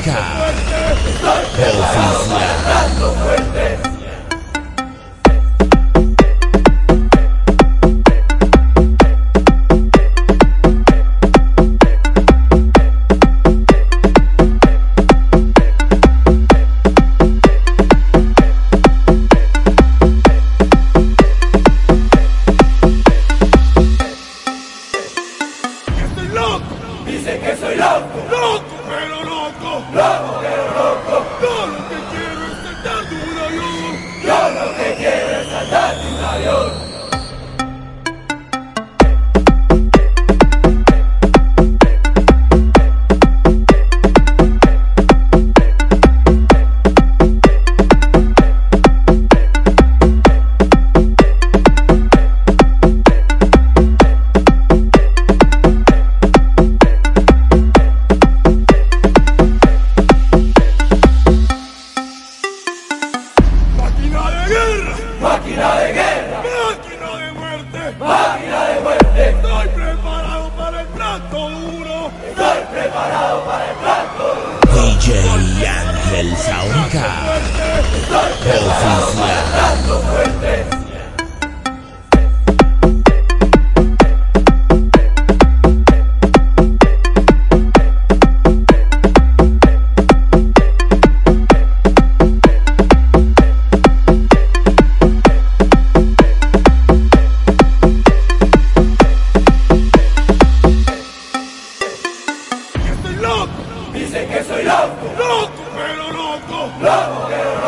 Sáurica Oficial. Dice que soy loco, loco pero loco, loco pero loco. Yo lo que quiero es saltar de un avión. Yo lo que quiero es saltar de un avión. Máquina de guerra, máquina de muerte, máquina de muerte. Estoy preparado para el plato duro. Estoy preparado para el plato duro. DJ Ángel Sáurica Oficial. Fuerte. Dice que soy loco, loco pero loco, loco pero loco.